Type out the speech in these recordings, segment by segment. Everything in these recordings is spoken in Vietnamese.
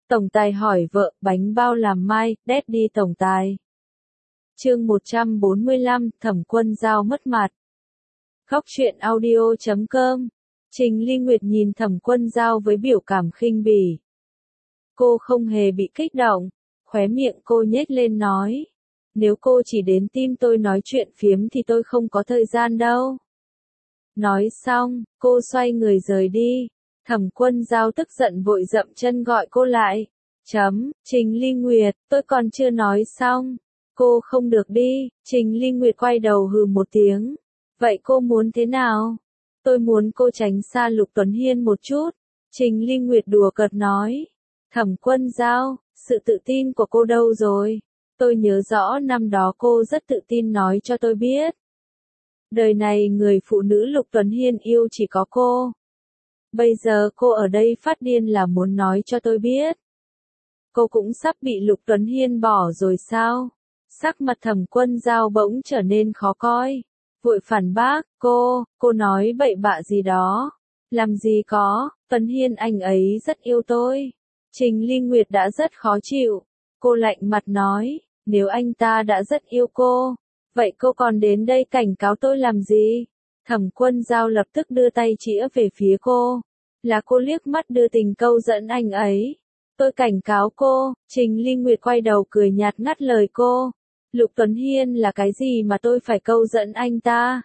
Tổng tài hỏi vợ, bánh bao làm mai, đét đi tổng tài. Chương 145, Thẩm Quân Dao mất mặt. Khóc chuyện audio.com. Trình Ly Nguyệt nhìn Thẩm Quân Dao với biểu cảm khinh bỉ. Cô không hề bị kích động, khóe miệng cô nhếch lên nói. Nếu cô chỉ đến tim tôi nói chuyện phiếm thì tôi không có thời gian đâu. Nói xong, cô xoay người rời đi. Thẩm Quân Dao tức giận vội dậm chân gọi cô lại. Trình Ly Nguyệt, tôi còn chưa nói xong. Cô không được đi. Trình Ly Nguyệt quay đầu hừ một tiếng. Vậy cô muốn thế nào? Tôi muốn cô tránh xa Lục Tuấn Hiên một chút. Trình Ly Nguyệt đùa cợt nói. Thẩm Quân Dao, sự tự tin của cô đâu rồi? Tôi nhớ rõ năm đó cô rất tự tin nói cho tôi biết. Đời này người phụ nữ Lục Tuấn Hiên yêu chỉ có cô. Bây giờ cô ở đây phát điên là muốn nói cho tôi biết. Cô cũng sắp bị Lục Tuấn Hiên bỏ rồi sao? Sắc mặt Thẩm Quân Dao bỗng trở nên khó coi. Vội phản bác, cô nói bậy bạ gì đó. Làm gì có, Tuấn Hiên anh ấy rất yêu tôi. Trình Ly Nguyệt đã rất khó chịu. Cô lạnh mặt nói, nếu anh ta đã rất yêu cô, vậy cô còn đến đây cảnh cáo tôi làm gì? Thẩm Quân Dao lập tức đưa tay chĩa về phía cô. Là cô liếc mắt đưa tình câu dẫn anh ấy. Tôi cảnh cáo cô. Trình Ly Nguyệt quay đầu cười nhạt ngắt lời cô. Lục Tuấn Hiên là cái gì mà tôi phải câu dẫn anh ta?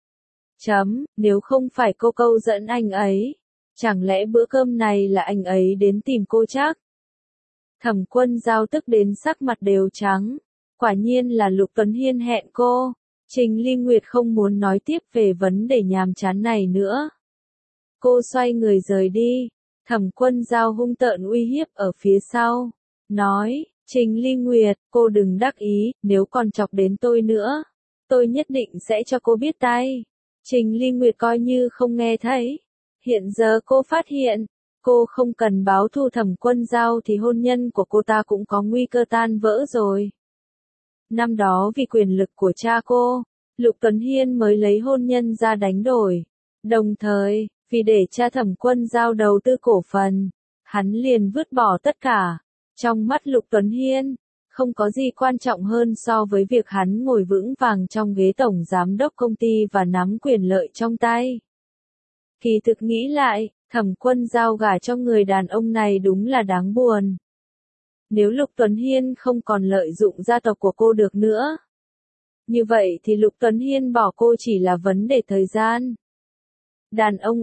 Nếu không phải cô câu dẫn anh ấy, chẳng lẽ bữa cơm này là anh ấy đến tìm cô chắc? Thẩm Quân Dao tức đến sắc mặt đều trắng. Quả nhiên là Lục Tuấn Hiên hẹn cô. Trình Ly Nguyệt không muốn nói tiếp về vấn đề nhàm chán này nữa. Cô xoay người rời đi. Thẩm Quân Dao hung tợn uy hiếp ở phía sau. Nói, Trình Ly Nguyệt, cô đừng đắc ý, nếu còn chọc đến tôi nữa, tôi nhất định sẽ cho cô biết tay. Trình Ly Nguyệt coi như không nghe thấy. Hiện giờ cô phát hiện, cô không cần báo thù Thẩm Quân Dao thì hôn nhân của cô ta cũng có nguy cơ tan vỡ rồi. Năm đó vì quyền lực của cha cô, Lục Tuấn Hiên mới lấy hôn nhân ra đánh đổi. Đồng thời, vì để cha Thẩm Quân Dao đầu tư cổ phần, hắn liền vứt bỏ tất cả. Trong mắt Lục Tuấn Hiên, không có gì quan trọng hơn so với việc hắn ngồi vững vàng trong ghế tổng giám đốc công ty và nắm quyền lợi trong tay. Kỳ thực nghĩ lại, Thẩm Quân Dao gả cho người đàn ông này đúng là đáng buồn. Nếu Lục Tuấn Hiên không còn lợi dụng gia tộc của cô được nữa, như vậy thì Lục Tuấn Hiên bỏ cô chỉ là vấn đề thời gian. Đàn ông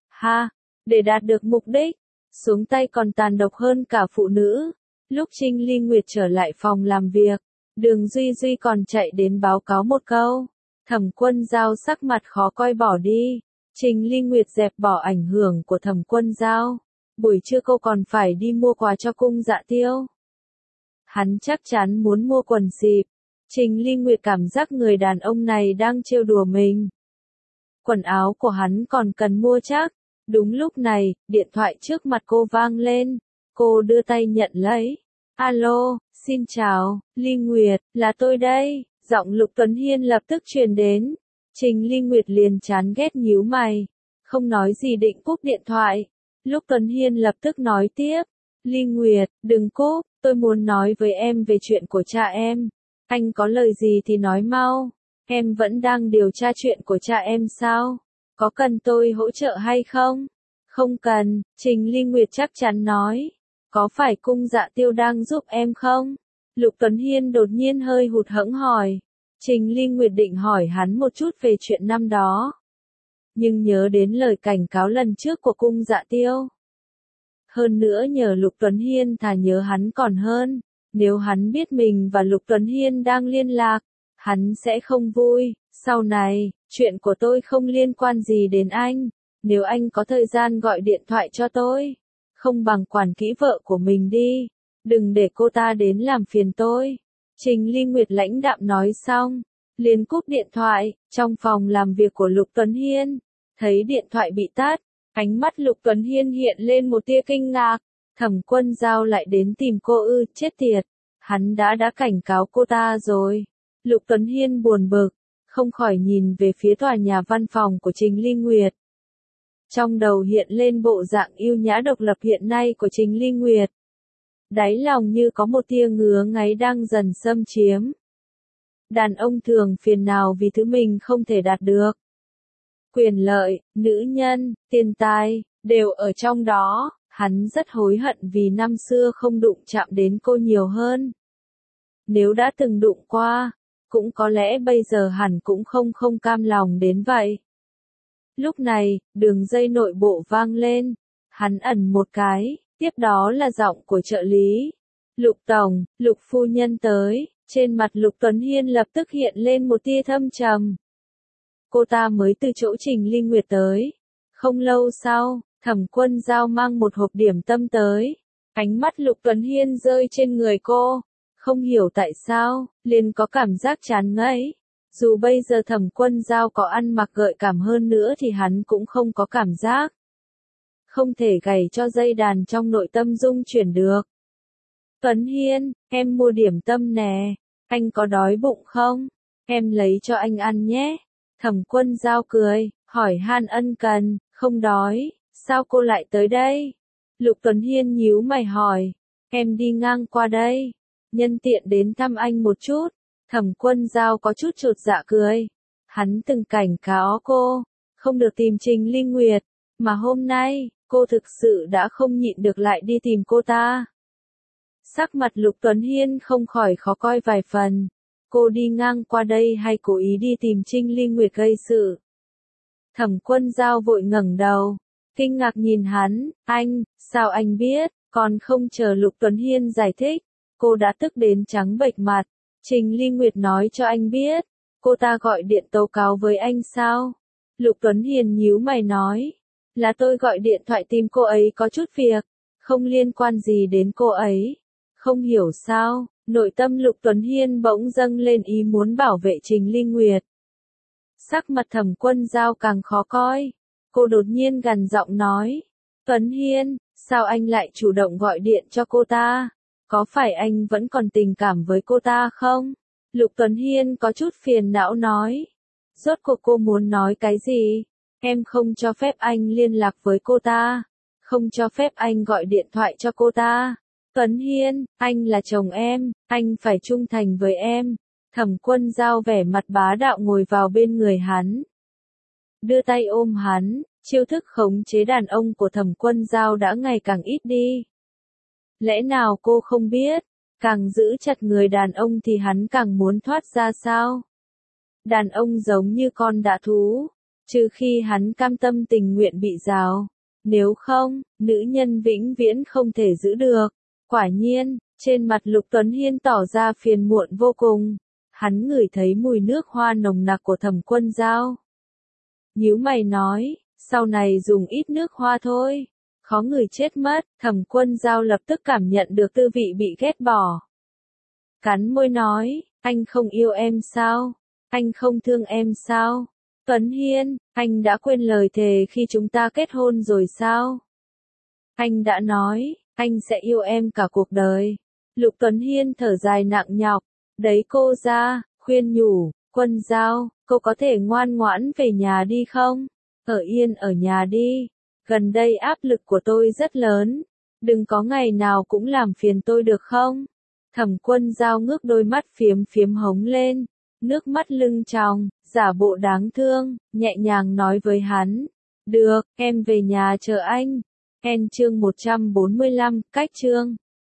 để đạt được mục đích, xuống tay còn tàn độc hơn cả phụ nữ. Lúc Trình Ly Nguyệt trở lại phòng làm việc, Đường Duy Duy còn chạy đến báo cáo một câu. Thẩm Quân Dao sắc mặt khó coi bỏ đi. Trình Ly Nguyệt dẹp bỏ ảnh hưởng của Thẩm Quân Dao. Buổi trưa cô còn phải đi mua quà cho Cung Dạ Tiêu. Hắn chắc chắn muốn mua quần xịp. Trình Ly Nguyệt cảm giác người đàn ông này đang trêu đùa mình. Quần áo của hắn còn cần mua chắc. Đúng lúc này, điện thoại trước mặt cô vang lên. Cô đưa tay nhận lấy. Alo, xin chào, Ly Nguyệt, là tôi đây. Giọng Lục Tuấn Hiên lập tức truyền đến. Trình Ly Nguyệt liền chán ghét nhíu mày. Không nói gì định cúp điện thoại. Lục Tuấn Hiên lập tức nói tiếp. Ly Nguyệt, đừng cúp, tôi muốn nói với em về chuyện của cha em. Anh có lời gì thì nói mau. Em vẫn đang điều tra chuyện của cha em sao? Có cần tôi hỗ trợ hay không? Không cần, Trình Ly Nguyệt chắc chắn nói. Có phải Cung Dạ Tiêu đang giúp em không? Lục Tuấn Hiên đột nhiên hơi hụt hẫng hỏi. Trình Ly Nguyệt định hỏi hắn một chút về chuyện năm đó. Nhưng nhớ đến lời cảnh cáo lần trước của Cung Dạ Tiêu. Hơn nữa nhờ Lục Tuấn Hiên thà nhớ hắn còn hơn. Nếu hắn biết mình và Lục Tuấn Hiên đang liên lạc, hắn sẽ không vui. Sau này, chuyện của tôi không liên quan gì đến anh. Nếu anh có thời gian gọi điện thoại cho tôi, không bằng quản kỹ vợ của mình đi. Đừng để cô ta đến làm phiền tôi. Trình Ly Nguyệt lãnh đạm nói xong, liền cúp điện thoại. Trong phòng làm việc của Lục Tuấn Hiên, thấy điện thoại bị tắt, ánh mắt Lục Tuấn Hiên hiện lên một tia kinh ngạc. Thẩm Quân Dao lại đến tìm cô ư? Chết tiệt, hắn đã cảnh cáo cô ta rồi. Lục Tuấn Hiên buồn bực, không khỏi nhìn về phía tòa nhà văn phòng của Trình Ly Nguyệt. Trong đầu hiện lên bộ dạng yêu nhã độc lập hiện nay của Trình Ly Nguyệt. đáy lòng như có một tia ngứa ngáy đang dần xâm chiếm. Đàn ông thường phiền nào vì thứ mình không thể đạt được. Quyền lợi, nữ nhân, tiền tài, đều ở trong đó, hắn rất hối hận vì năm xưa không đụng chạm đến cô nhiều hơn. Nếu đã từng đụng qua, cũng có lẽ bây giờ hẳn cũng không cam lòng đến vậy. Lúc này, đường dây nội bộ vang lên, hắn ẩn một cái, tiếp đó là giọng của trợ lý. Lục tổng, Lục phu nhân tới, trên mặt Lục Tuấn Hiên lập tức hiện lên một tia thâm trầm. Cô ta mới từ chỗ Trình Ly Nguyệt tới. Không lâu sau, Thẩm Quân Giao mang một hộp điểm tâm tới. Ánh mắt Lục Tuấn Hiên rơi trên người cô. Không hiểu tại sao, liền có cảm giác chán ngấy. Dù bây giờ Thẩm Quân Giao có ăn mặc gợi cảm hơn nữa thì hắn cũng không có cảm giác. Không thể gảy cho dây đàn trong nội tâm dung chuyển được. Tuấn Hiên, em mua điểm tâm nè. Anh có đói bụng không? Em lấy cho anh ăn nhé. Thẩm Quân Giao cười, hỏi han ân cần, không đói, sao cô lại tới đây? Lục Tuấn Hiên nhíu mày hỏi, em đi ngang qua đây, nhân tiện đến thăm anh một chút. Thẩm Quân Giao có chút chột dạ cười. Hắn từng cảnh cáo cô, không được tìm Trình Ly Nguyệt, mà hôm nay, cô thực sự đã không nhịn được lại đi tìm cô ta. Sắc mặt Lục Tuấn Hiên không khỏi khó coi vài phần. Cô đi ngang qua đây hay cố ý đi tìm Trình Ly Nguyệt gây sự? Thẩm Quân Giao vội ngẩng đầu, kinh ngạc nhìn hắn, anh, sao anh biết? Còn không chờ Lục Tuấn Hiên giải thích, cô đã tức đến trắng bệch mặt. Trình Ly Nguyệt nói cho anh biết, cô ta gọi điện tố cáo với anh sao? Lục Tuấn Hiên nhíu mày nói, là tôi gọi điện thoại tìm cô ấy có chút việc, không liên quan gì đến cô ấy. Không hiểu sao, nội tâm Lục Tuấn Hiên bỗng dâng lên ý muốn bảo vệ Trình Ly Nguyệt. Sắc mặt Thẩm Quân Giao càng khó coi, cô đột nhiên gằn giọng nói, Tuấn Hiên, sao anh lại chủ động gọi điện cho cô ta? Có phải anh vẫn còn tình cảm với cô ta không? Lục Tuấn Hiên có chút phiền não nói. Rốt cuộc cô muốn nói cái gì? Em không cho phép anh liên lạc với cô ta. Không cho phép anh gọi điện thoại cho cô ta. Tuấn Hiên, anh là chồng em, anh phải trung thành với em. Thẩm Quân Giao vẻ mặt bá đạo ngồi vào bên người hắn. Đưa tay ôm hắn, chiêu thức khống chế đàn ông của Thẩm Quân Giao đã ngày càng ít đi. Lẽ nào cô không biết, càng giữ chặt người đàn ông thì hắn càng muốn thoát ra sao? Đàn ông giống như con dã thú, trừ khi hắn cam tâm tình nguyện bị rào. Nếu không, nữ nhân vĩnh viễn không thể giữ được. Quả nhiên, trên mặt Lục Tuấn Hiên tỏ ra phiền muộn vô cùng. Hắn ngửi thấy mùi nước hoa nồng nặc của Thẩm Quân Giao. Nhíu mày nói, sau này dùng ít nước hoa thôi. Khó người chết mất, Thẩm Quân Giao lập tức cảm nhận được tư vị bị ghét bỏ. Cắn môi nói, anh không yêu em sao? Anh không thương em sao? Tuấn Hiên, anh đã quên lời thề khi chúng ta kết hôn rồi sao? Anh đã nói, anh sẽ yêu em cả cuộc đời. Lục Tuấn Hiên thở dài nặng nhọc, đẩy cô ra, khuyên nhủ, Quân Giao, cô có thể ngoan ngoãn về nhà đi không? Ở yên ở nhà đi. Gần đây áp lực của tôi rất lớn. Đừng có ngày nào cũng làm phiền tôi được không? Thẩm Quân Giao ngước đôi mắt phiếm phiếm hống lên. Nước mắt lưng tròng, giả bộ đáng thương, nhẹ nhàng nói với hắn. Được, em về nhà chờ anh. Chương 145, cách chương.